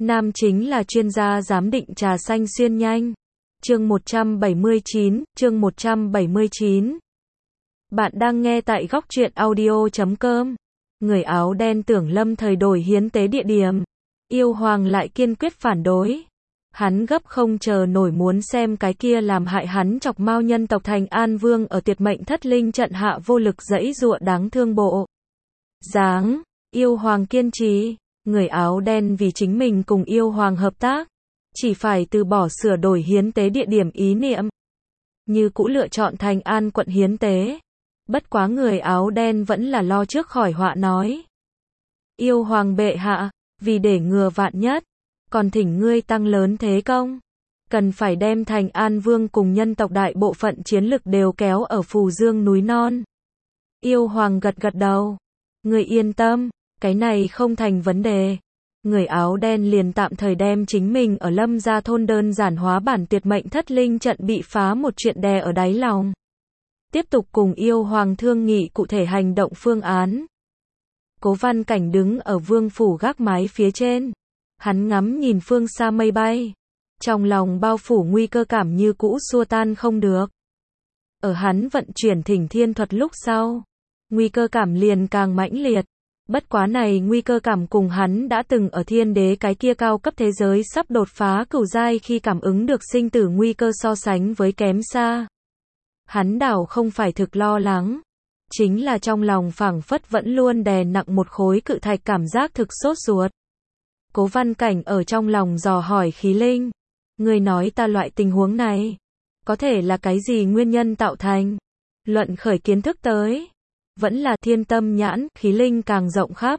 Nam chính là chuyên gia giám định trà xanh xuyên nhanh. Chương 179. Bạn đang nghe tại góc truyện audio.com. Người áo đen tưởng lâm thời đổi hiến tế địa điểm. Yêu hoàng lại kiên quyết phản đối. Hắn gấp không chờ nổi muốn xem cái kia làm hại hắn chọc mao nhân tộc Thành An Vương ở tuyệt mệnh thất linh trận hạ vô lực giãy giụa đáng thương bộ dáng. Yêu hoàng kiên trì. Người áo đen vì chính mình cùng yêu hoàng hợp tác, chỉ phải từ bỏ sửa đổi hiến tế địa điểm ý niệm. Như cũ lựa chọn Thành An quận hiến tế. Bất quá người áo đen vẫn là lo trước khỏi họa nói. Yêu hoàng bệ hạ, vì để ngừa vạn nhất, còn thỉnh ngươi tăng lớn thế công. Cần phải đem Thành An Vương cùng nhân tộc đại bộ phận chiến lực đều kéo ở Phù Dương núi non. Yêu hoàng gật gật đầu. Ngươi yên tâm. Cái này không thành vấn đề. Người áo đen liền tạm thời đem chính mình ở Lâm Gia thôn đơn giản hóa bản tuyệt mệnh thất linh trận bị phá một chuyện đè ở đáy lòng. Tiếp tục cùng yêu hoàng thương nghị cụ thể hành động phương án. Cố Văn Cảnh đứng ở vương phủ gác mái phía trên. Hắn ngắm nhìn phương xa mây bay. Trong lòng bao phủ nguy cơ cảm như cũ xua tan không được. Ở hắn vận chuyển thỉnh thiên thuật lúc sau, nguy cơ cảm liền càng mãnh liệt. Bất quá này nguy cơ cảm cùng hắn đã từng ở thiên đế cái kia cao cấp thế giới sắp đột phá cửu giai khi cảm ứng được sinh tử nguy cơ so sánh với kém xa. Hắn đảo không phải thực lo lắng, chính là trong lòng phảng phất vẫn luôn đè nặng một khối cự thạch cảm giác thực sốt ruột. Cố Văn Cảnh ở trong lòng dò hỏi Khí Linh, người nói ta loại tình huống này, có thể là cái gì nguyên nhân tạo thành? Luận khởi kiến thức tới. Vẫn là thiên tâm nhãn, khí linh càng rộng khắp.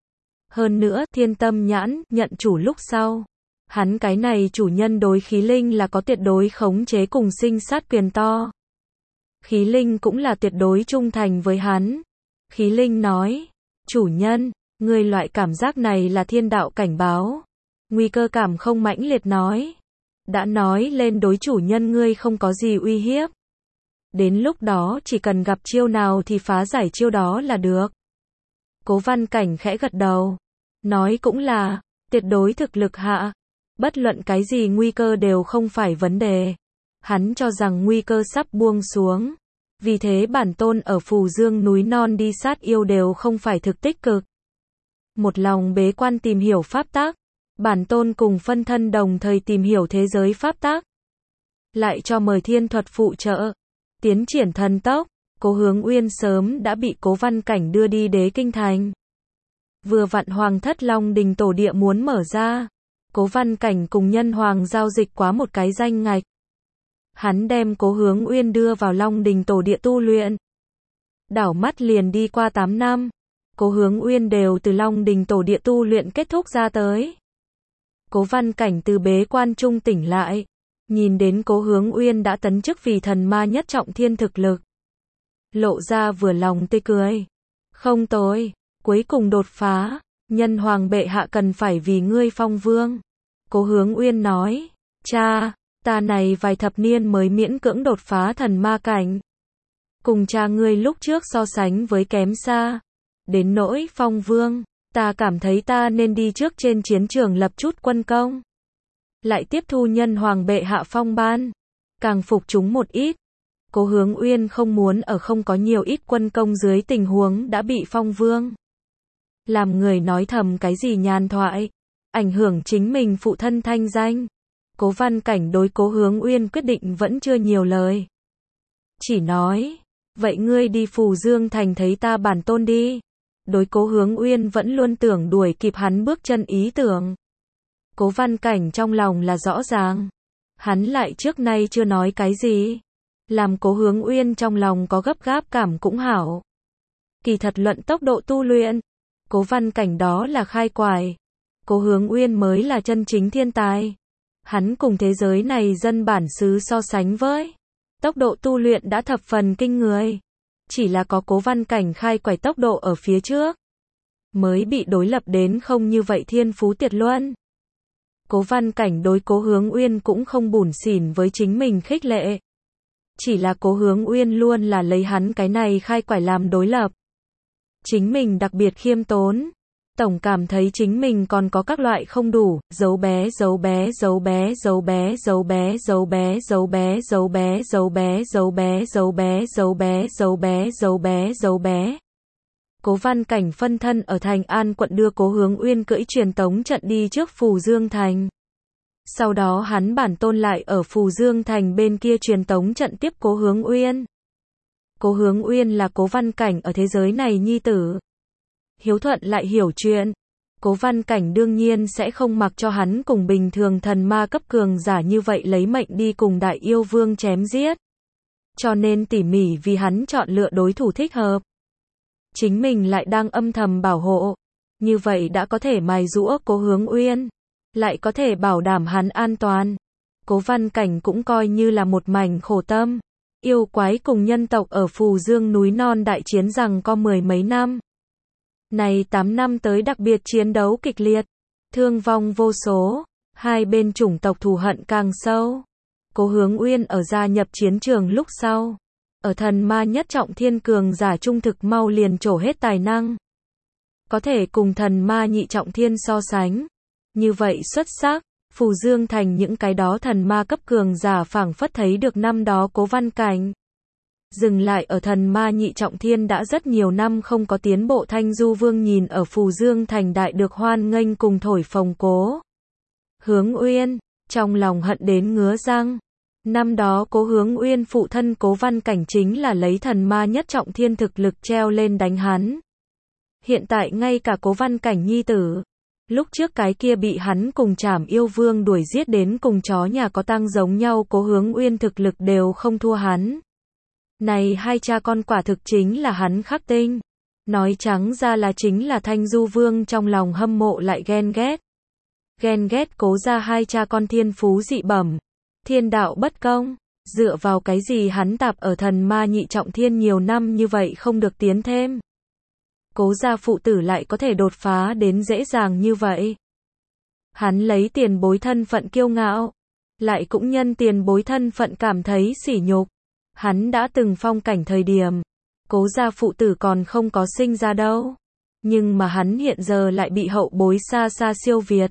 Hơn nữa, thiên tâm nhãn, nhận chủ lúc sau. Hắn cái này chủ nhân đối khí linh là có tuyệt đối khống chế cùng sinh sát quyền to. Khí linh cũng là tuyệt đối trung thành với hắn. Khí linh nói, chủ nhân, ngươi loại cảm giác này là thiên đạo cảnh báo. Nguy cơ cảm không mãnh liệt nói. Đã nói lên đối chủ nhân ngươi không có gì uy hiếp. Đến lúc đó chỉ cần gặp chiêu nào thì phá giải chiêu đó là được. Cố Văn Cảnh khẽ gật đầu. Nói cũng là, tuyệt đối thực lực hạ. Bất luận cái gì nguy cơ đều không phải vấn đề. Hắn cho rằng nguy cơ sắp buông xuống. Vì thế bản tôn ở Phù Dương núi non đi sát yêu đều không phải thực tích cực. Một lòng bế quan tìm hiểu pháp tắc. Bản tôn cùng phân thân đồng thời tìm hiểu thế giới pháp tắc. Lại cho mời thiên thuật phụ trợ. Tiến triển thần tốc, Cố Hướng Uyên sớm đã bị Cố Văn Cảnh đưa đi Đế Kinh Thành. Vừa vặn Hoàng thất Long Đình tổ địa muốn mở ra, Cố Văn Cảnh cùng nhân hoàng giao dịch quá một cái danh ngạch. Hắn đem Cố Hướng Uyên đưa vào Long Đình tổ địa tu luyện. Đảo mắt liền đi qua 8 năm, Cố Hướng Uyên đều từ Long Đình tổ địa tu luyện kết thúc ra tới. Cố Văn Cảnh từ bế quan trung tỉnh lại. Nhìn đến Cố Hướng Uyên đã tấn chức vì thần ma nhất trọng thiên thực lực. Lộ ra vừa lòng tươi cười. Không tồi, cuối cùng đột phá, nhân hoàng bệ hạ cần phải vì ngươi phong vương. Cố Hướng Uyên nói, cha, ta này vài thập niên mới miễn cưỡng đột phá thần ma cảnh. Cùng cha ngươi lúc trước so sánh với kém xa. Đến nỗi phong vương, ta cảm thấy ta nên đi trước trên chiến trường lập chút quân công. Lại tiếp thu nhân hoàng bệ hạ phong ban, càng phục chúng một ít. Cố Hướng Uyên không muốn ở không có nhiều ít quân công dưới tình huống đã bị phong vương. Làm người nói thầm cái gì nhàn thoại, ảnh hưởng chính mình phụ thân thanh danh. Cố Văn Cảnh đối Cố Hướng Uyên quyết định vẫn chưa nhiều lời. Chỉ nói, vậy ngươi đi Phù Dương thành thấy ta bản tôn đi. Đối Cố Hướng Uyên vẫn luôn tưởng đuổi kịp hắn bước chân ý tưởng. Cố Văn Cảnh trong lòng là rõ ràng. Hắn lại trước nay chưa nói cái gì. Làm Cố Hướng Uyên trong lòng có gấp gáp cảm cũng hảo. Kỳ thật luận tốc độ tu luyện, Cố Văn Cảnh đó là khai quải. Cố Hướng Uyên mới là chân chính thiên tài. Hắn cùng thế giới này dân bản xứ so sánh với. Tốc độ tu luyện đã thập phần kinh người. Chỉ là có Cố Văn Cảnh khai quải tốc độ ở phía trước. Mới bị đối lập đến không như vậy thiên phú tuyệt luân. Cố Văn Cảnh đối Cố Hướng Uyên cũng không bủn xỉn với chính mình khích lệ. Chỉ là Cố Hướng Uyên luôn là lấy hắn cái này khai quải làm đối lập. Chính mình đặc biệt khiêm tốn. Tổng cảm thấy chính mình còn có các loại không đủ, dấu bé, dấu bé, dấu bé, dấu bé, dấu bé, dấu bé, dấu bé, dấu bé, dấu bé, dấu bé, dấu bé, dấu bé, dấu bé, dấu bé, dấu bé. Cố Văn Cảnh phân thân ở Thành An quận đưa Cố Hướng Uyên cưỡi truyền tống trận đi trước Phù Dương Thành. Sau đó hắn bản tôn lại ở Phù Dương Thành bên kia truyền tống trận tiếp Cố Hướng Uyên. Cố Hướng Uyên là Cố Văn Cảnh ở thế giới này nhi tử. Hiếu thuận lại hiểu chuyện. Cố Văn Cảnh đương nhiên sẽ không mặc cho hắn cùng bình thường thần ma cấp cường giả như vậy lấy mệnh đi cùng Đại Yêu Vương chém giết. Cho nên tỉ mỉ vì hắn chọn lựa đối thủ thích hợp. Chính mình lại đang âm thầm bảo hộ. Như vậy đã có thể mài giũa Cố Hướng Uyên. Lại có thể bảo đảm hắn an toàn. Cố Văn Cảnh cũng coi như là một mảnh khổ tâm. Yêu quái cùng nhân tộc ở Phù Dương núi non đại chiến rằng có 10 mấy năm. Này 8 năm tới đặc biệt chiến đấu kịch liệt. Thương vong vô số. Hai bên chủng tộc thù hận càng sâu. Cố Hướng Uyên ở gia nhập chiến trường lúc sau. Ở thần ma nhất trọng thiên cường giả trung thực mau liền trổ hết tài năng. Có thể cùng thần ma nhị trọng thiên so sánh. Như vậy xuất sắc. Phù Dương Thành những cái đó thần ma cấp cường giả phảng phất thấy được năm đó Cố Văn Cảnh. Dừng lại ở thần ma nhị trọng thiên đã rất nhiều năm không có tiến bộ. Thanh Du Vương nhìn ở Phù Dương Thành đại được hoan nghênh cùng thổi phồng Cố Hướng Uyên, trong lòng hận đến ngứa răng. Năm đó Cố Hướng Uyên phụ thân Cố Văn Cảnh chính là lấy thần ma nhất trọng thiên thực lực treo lên đánh hắn. Hiện tại ngay cả Cố Văn Cảnh nhi tử, lúc trước cái kia bị hắn cùng Trảm Yêu Vương đuổi giết đến cùng chó nhà có tang giống nhau, Cố Hướng Uyên thực lực đều không thua hắn. Này hai cha con quả thực chính là hắn khắc tinh. Nói trắng ra là chính là Thanh Du Vương trong lòng hâm mộ lại ghen ghét. Ghen ghét Cố gia hai cha con thiên phú dị bẩm, thiên đạo bất công. Dựa vào cái gì hắn tạp ở thần ma nhị trọng thiên nhiều năm như vậy không được tiến thêm. Cố gia phụ tử lại có thể đột phá đến dễ dàng như vậy. Hắn lấy tiền bối thân phận kiêu ngạo, lại cũng nhân tiền bối thân phận cảm thấy sỉ nhục. Hắn đã từng phong cảnh thời điểm, Cố gia phụ tử còn không có sinh ra đâu. Nhưng mà hắn hiện giờ lại bị hậu bối xa xa siêu việt.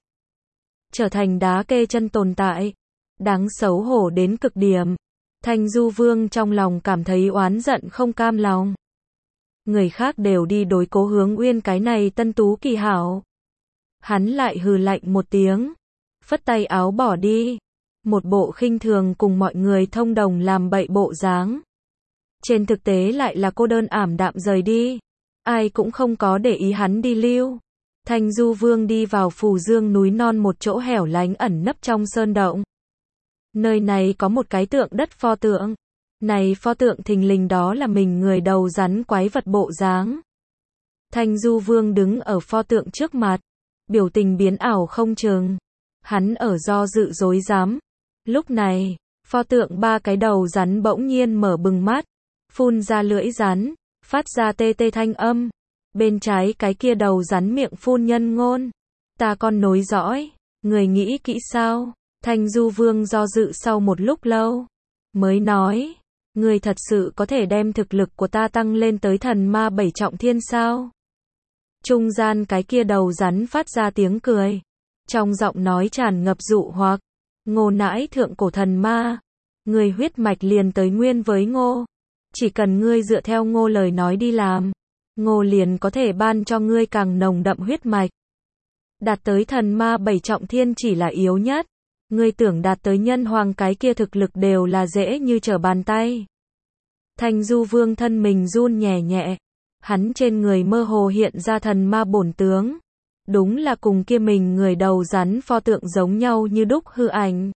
Trở thành đá kê chân tồn tại. Đáng xấu hổ đến cực điểm. Thanh Du Vương trong lòng cảm thấy oán giận không cam lòng. Người khác đều đi đối Cố Hướng Uyên cái này tân tú kỳ hảo. Hắn lại hừ lạnh một tiếng. Phất tay áo bỏ đi. Một bộ khinh thường cùng mọi người thông đồng làm bậy bộ dáng. Trên thực tế lại là cô đơn ảm đạm rời đi. Ai cũng không có để ý hắn đi lưu. Thanh Du Vương đi vào Phù Dương núi non một chỗ hẻo lánh ẩn nấp trong sơn động. Nơi này có một cái tượng đất pho tượng. Này pho tượng thình lình đó là mình người đầu rắn quái vật bộ dáng. Thanh Du Vương đứng ở pho tượng trước mặt. Biểu tình biến ảo không chừng. Hắn ở do dự rối rắm. Lúc này, pho tượng ba cái đầu rắn bỗng nhiên mở bừng mắt. Phun ra lưỡi rắn. Phát ra tê tê thanh âm. Bên trái cái kia đầu rắn miệng phun nhân ngôn. Ta con nối dõi. Người nghĩ kỹ sao? Thanh Du Vương do dự sau một lúc lâu. Mới nói. Người thật sự có thể đem thực lực của ta tăng lên tới thần ma 7 trọng thiên sao? Trung gian cái kia đầu rắn phát ra tiếng cười. Trong giọng nói tràn ngập dụ hoặc. Ngô nãi thượng cổ thần ma. Người huyết mạch liền tới nguyên với Ngô. Chỉ cần ngươi dựa theo Ngô lời nói đi làm. Ngô liền có thể ban cho ngươi càng nồng đậm huyết mạch. Đạt tới thần ma 7 trọng thiên chỉ là yếu nhất. Ngươi tưởng đạt tới nhân hoàng cái kia thực lực đều là dễ như trở bàn tay. Thanh Du Vương thân mình run nhẹ nhẹ. Hắn trên người mơ hồ hiện ra thần ma bổn tướng. Đúng là cùng kia mình người đầu rắn pho tượng giống nhau như đúc hư ảnh.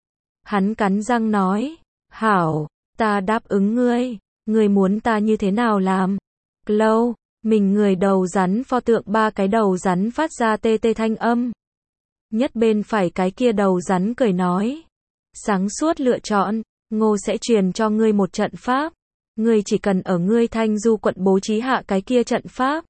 Hắn cắn răng nói. Hảo, ta đáp ứng ngươi. Ngươi muốn ta như thế nào làm? Lâu, mình người đầu rắn pho tượng ba cái đầu rắn phát ra tê tê thanh âm. Nhất bên phải cái kia đầu rắn cười nói. Sáng suốt lựa chọn, Ngô sẽ truyền cho ngươi một trận pháp. Ngươi chỉ cần ở ngươi Thanh Du quận bố trí hạ cái kia trận pháp.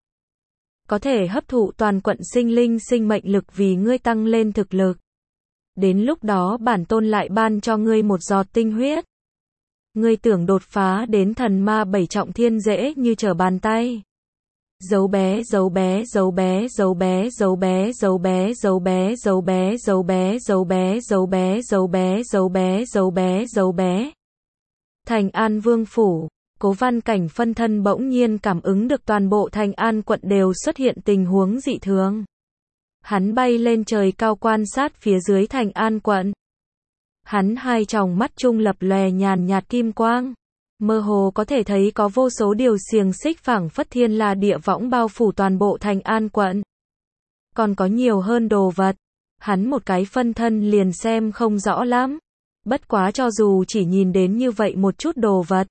Có thể hấp thụ toàn quận sinh linh sinh mệnh lực vì ngươi tăng lên thực lực. Đến lúc đó bản tôn lại ban cho ngươi một giọt tinh huyết. Ngươi tưởng đột phá đến thần ma 7 trọng thiên dễ như trở bàn tay. Dấu bé dấu bé dấu bé dấu bé dấu bé dấu bé dấu bé dấu bé dấu bé dấu bé dấu bé dấu bé dấu bé dấu bé dấu bé. Thành An Vương phủ, Cố Văn Cảnh phân thân bỗng nhiên cảm ứng được toàn bộ Thành An quận đều xuất hiện tình huống dị thường. Hắn bay lên trời cao quan sát phía dưới Thành An quận. Hắn hai tròng mắt trung lập lòe nhàn nhạt kim quang. Mơ hồ có thể thấy có vô số điều xiềng xích phảng phất thiên la địa võng bao phủ toàn bộ Thành An quận. Còn có nhiều hơn đồ vật. Hắn một cái phân thân liền xem không rõ lắm. Bất quá cho dù chỉ nhìn đến như vậy một chút đồ vật.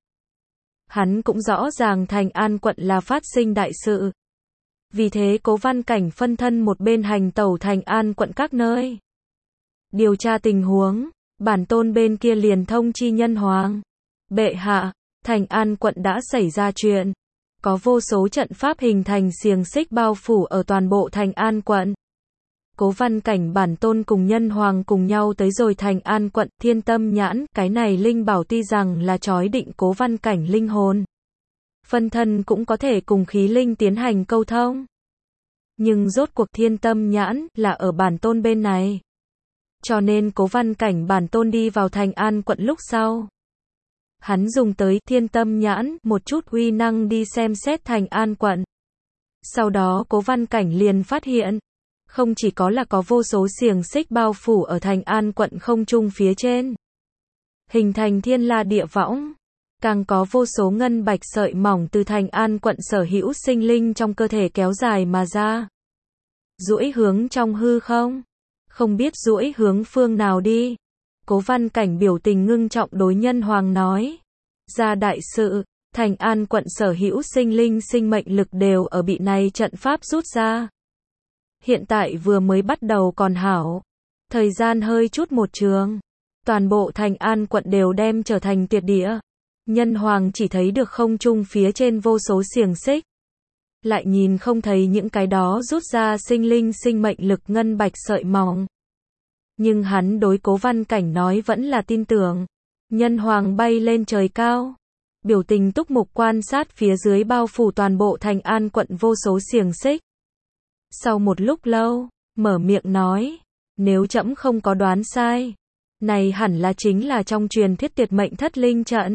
Hắn cũng rõ ràng Thành An quận là phát sinh đại sự. Vì thế Cố Văn Cảnh phân thân một bên hành tẩu Thành An quận các nơi. Điều tra tình huống, bản tôn bên kia liền thông chi Nhân Hoàng. Bệ hạ, Thành An quận đã xảy ra chuyện. Có vô số trận pháp hình thành xiềng xích bao phủ ở toàn bộ Thành An quận. Cố Văn Cảnh bản tôn cùng Nhân Hoàng cùng nhau tới rồi Thành An quận Thiên Tâm Nhãn, cái này linh bảo tuy rằng là trói định Cố Văn Cảnh linh hồn. Phân thân cũng có thể cùng khí linh tiến hành câu thông. Nhưng rốt cuộc Thiên Tâm Nhãn là ở bản tôn bên này. Cho nên Cố Văn Cảnh bản tôn đi vào Thành An quận lúc sau. Hắn dùng tới Thiên Tâm Nhãn một chút uy năng đi xem xét Thành An quận. Sau đó Cố Văn Cảnh liền phát hiện. Không chỉ có là có vô số xiềng xích bao phủ ở Thành An quận không trung phía trên. Hình thành thiên la địa võng. Càng có vô số ngân bạch sợi mỏng từ Thành An quận sở hữu sinh linh trong cơ thể kéo dài mà ra. Duỗi hướng trong hư không. Không biết duỗi hướng phương nào đi. Cố Văn Cảnh biểu tình ngưng trọng đối Nhân Hoàng nói. Ra đại sự, Thành An quận sở hữu sinh linh sinh mệnh lực đều ở bị này trận pháp rút ra. Hiện tại vừa mới bắt đầu còn hảo. Thời gian hơi chút một trường. Toàn bộ Thành An quận đều đem trở thành tuyệt địa. Nhân Hoàng chỉ thấy được không trung phía trên vô số xiềng xích. Lại nhìn không thấy những cái đó rút ra sinh linh sinh mệnh lực ngân bạch sợi mỏng. Nhưng hắn đối Cố Văn Cảnh nói vẫn là tin tưởng. Nhân Hoàng bay lên trời cao. Biểu tình túc mục quan sát phía dưới bao phủ toàn bộ Thành An quận vô số xiềng xích. Sau một lúc lâu, mở miệng nói, nếu trẫm không có đoán sai, này hẳn là chính là trong truyền thuyết tuyệt mệnh thất linh trận.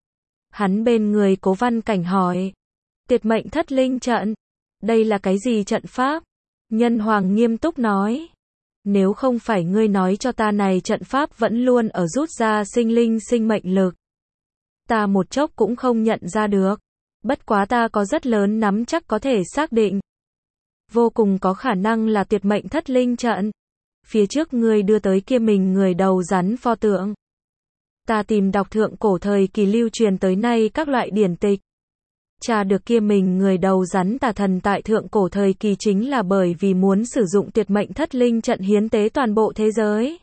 Hắn bên người Cố Văn Cảnh hỏi, tuyệt mệnh thất linh trận, đây là cái gì trận pháp? Nhân Hoàng nghiêm túc nói, nếu không phải ngươi nói cho ta này trận pháp vẫn luôn ở rút ra sinh linh sinh mệnh lực. Ta một chốc cũng không nhận ra được, bất quá ta có rất lớn nắm chắc có thể xác định. Vô cùng có khả năng là tuyệt mệnh thất linh trận. Phía trước ngươi đưa tới kia mình người đầu rắn pho tượng. Ta tìm đọc thượng cổ thời kỳ lưu truyền tới nay các loại điển tịch. Tra được kia mình người đầu rắn tà thần tại thượng cổ thời kỳ chính là bởi vì muốn sử dụng tuyệt mệnh thất linh trận hiến tế toàn bộ thế giới.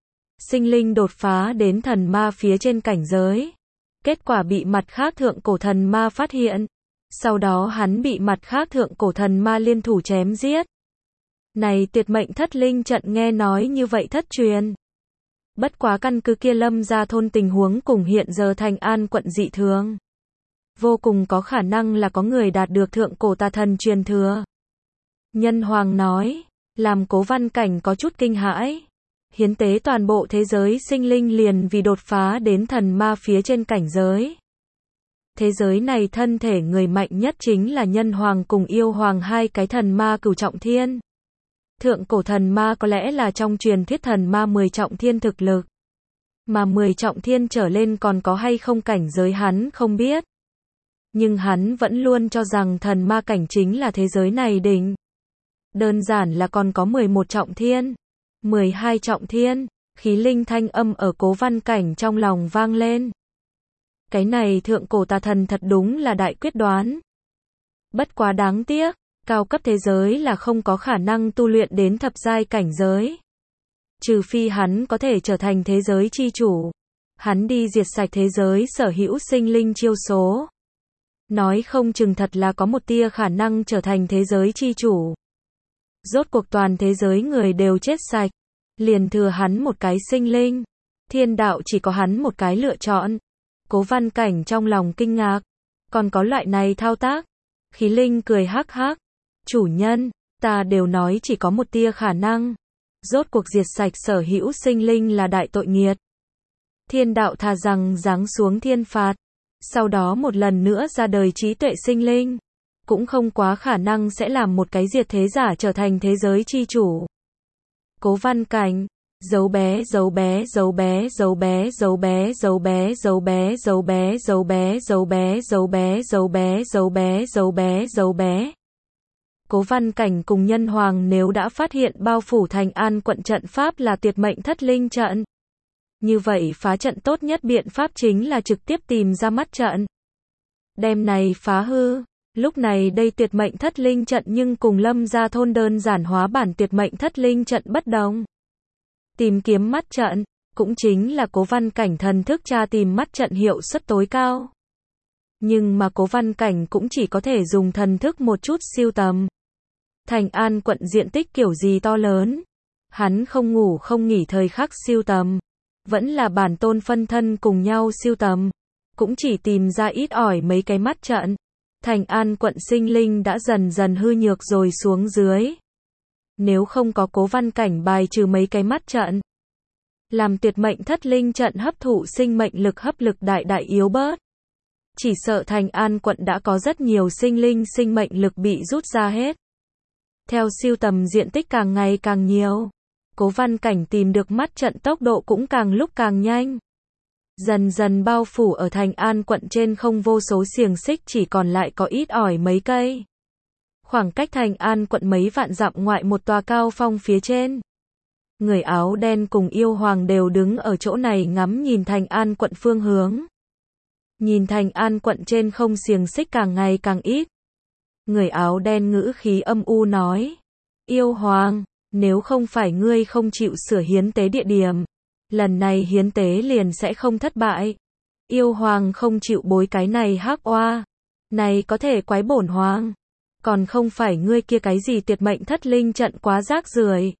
Sinh linh đột phá đến thần ma phía trên cảnh giới. Kết quả bị mặt khác thượng cổ thần ma phát hiện. Sau đó hắn bị mặt khác thượng cổ thần ma liên thủ chém giết. Này tuyệt mệnh thất linh trận nghe nói như vậy thất truyền. Bất quá căn cứ kia Lâm gia thôn tình huống cùng hiện giờ Thành An quận dị thường. Vô cùng có khả năng là có người đạt được thượng cổ tà thần truyền thừa. Nhân Hoàng nói, làm Cố Văn Cảnh có chút kinh hãi. Hiến tế toàn bộ thế giới sinh linh liền vì đột phá đến thần ma phía trên cảnh giới. Thế giới này thân thể người mạnh nhất chính là Nhân Hoàng cùng Yêu Hoàng hai cái thần ma cửu trọng thiên. Thượng cổ thần ma có lẽ là trong truyền thuyết thần ma 10 trọng thiên thực lực. Mà 10 trọng thiên trở lên còn có hay không cảnh giới hắn không biết. Nhưng hắn vẫn luôn cho rằng thần ma cảnh chính là thế giới này đỉnh. Đơn giản là còn có 11 trọng thiên, 12 trọng thiên, khí linh thanh âm ở Cố Văn Cảnh trong lòng vang lên. Cái này thượng cổ tà thần thật đúng là đại quyết đoán. Bất quá đáng tiếc, cao cấp thế giới là không có khả năng tu luyện đến thập giai cảnh giới. Trừ phi hắn có thể trở thành thế giới chi chủ. Hắn đi diệt sạch thế giới sở hữu sinh linh chiêu số. Nói không chừng thật là có một tia khả năng trở thành thế giới chi chủ. Rốt cuộc toàn thế giới người đều chết sạch. Liền thừa hắn một cái sinh linh. Thiên đạo chỉ có hắn một cái lựa chọn. Cố Văn Cảnh trong lòng kinh ngạc. Còn có loại này thao tác. Khí linh cười hắc hắc. Chủ nhân, ta đều nói chỉ có một tia khả năng. Rốt cuộc diệt sạch sở hữu sinh linh là đại tội nghiệt. Thiên đạo thà rằng giáng xuống thiên phạt. Sau đó một lần nữa ra đời trí tuệ sinh linh. Cũng không quá khả năng sẽ làm một cái diệt thế giả trở thành thế giới chi chủ. Cố Văn Cảnh. Dấu bé dấu bé dấu bé dấu bé dấu bé dấu bé dấu bé dấu bé dấu bé dấu bé dấu bé dấu bé dấu bé dấu bé dấu bé. Cố Văn Cảnh cùng Nhân Hoàng nếu đã phát hiện bao phủ Thành An quận trận pháp là tuyệt mệnh thất linh trận. Như vậy phá trận tốt nhất biện pháp chính là trực tiếp tìm ra mắt trận. Đem này phá hư. Lúc này đây tuyệt mệnh thất linh trận nhưng cùng Lâm gia thôn đơn giản hóa bản tuyệt mệnh thất linh trận bất đồng. Tìm kiếm mắt trận, cũng chính là Cố Văn Cảnh thần thức tra tìm mắt trận hiệu suất tối cao. Nhưng mà Cố Văn Cảnh cũng chỉ có thể dùng thần thức một chút siêu tầm. Thành An quận diện tích kiểu gì to lớn. Hắn không ngủ không nghỉ thời khắc siêu tầm. Vẫn là bản tôn phân thân cùng nhau siêu tầm. Cũng chỉ tìm ra ít ỏi mấy cái mắt trận. Thành An quận sinh linh đã dần dần hư nhược rồi xuống dưới. Nếu không có Cố Văn Cảnh bài trừ mấy cái mắt trận, làm tuyệt mệnh thất linh trận hấp thụ sinh mệnh lực hấp lực đại đại yếu bớt. Chỉ sợ Thành An quận đã có rất nhiều sinh linh sinh mệnh lực bị rút ra hết. Theo siêu tầm diện tích càng ngày càng nhiều, Cố Văn Cảnh tìm được mắt trận tốc độ cũng càng lúc càng nhanh. Dần dần bao phủ ở Thành An quận trên không vô số xiềng xích chỉ còn lại có ít ỏi mấy cây. Khoảng cách Thành An quận mấy vạn dặm ngoại một tòa cao phong phía trên. Người áo đen cùng yêu hoàng đều đứng ở chỗ này ngắm nhìn Thành An quận phương hướng. Nhìn Thành An quận trên không xiềng xích càng ngày càng ít. Người áo đen ngữ khí âm u nói. Yêu hoàng, nếu không phải ngươi không chịu sửa hiến tế địa điểm, lần này hiến tế liền sẽ không thất bại. Yêu hoàng không chịu bối cái này hắc oa. Này có thể quái bổn hoàng. Còn không phải ngươi kia cái gì tuyệt mệnh thất linh trận quá rác rưởi.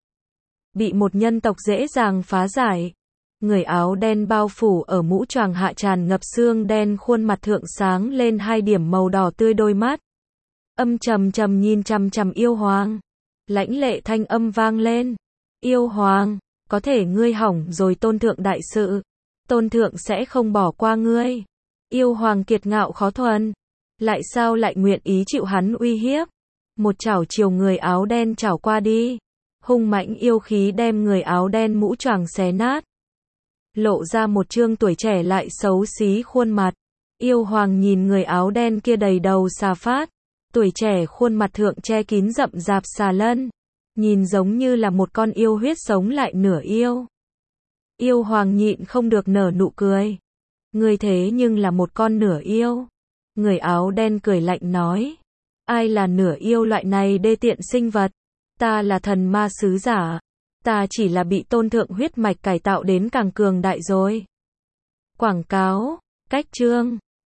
Bị một nhân tộc dễ dàng phá giải. Người áo đen bao phủ ở mũ choàng hạ tràn ngập xương đen khuôn mặt thượng sáng lên hai điểm màu đỏ tươi đôi mắt. Âm trầm trầm nhìn chằm chằm yêu hoàng. Lãnh lệ thanh âm vang lên. Yêu hoàng, có thể ngươi hỏng rồi tôn thượng đại sự. Tôn thượng sẽ không bỏ qua ngươi. Yêu hoàng kiệt ngạo khó thuần. Lại sao lại nguyện ý chịu hắn uy hiếp. Một chảo chiều người áo đen chảo qua đi. Hung mãnh yêu khí đem người áo đen mũ choàng xé nát. Lộ ra một trương tuổi trẻ lại xấu xí khuôn mặt. Yêu hoàng nhìn người áo đen kia đầy đầu xà phát. Tuổi trẻ khuôn mặt thượng che kín rậm rạp xà lân. Nhìn giống như là một con yêu huyết sống lại nửa yêu. Yêu hoàng nhịn không được nở nụ cười. Ngươi thế nhưng là một con nửa yêu. Người áo đen cười lạnh nói. Ai là nửa yêu loại này đê tiện sinh vật? Ta là thần ma sứ giả. Ta chỉ là bị tôn thượng huyết mạch cải tạo đến càng cường đại rồi. Quảng cáo, cách chương.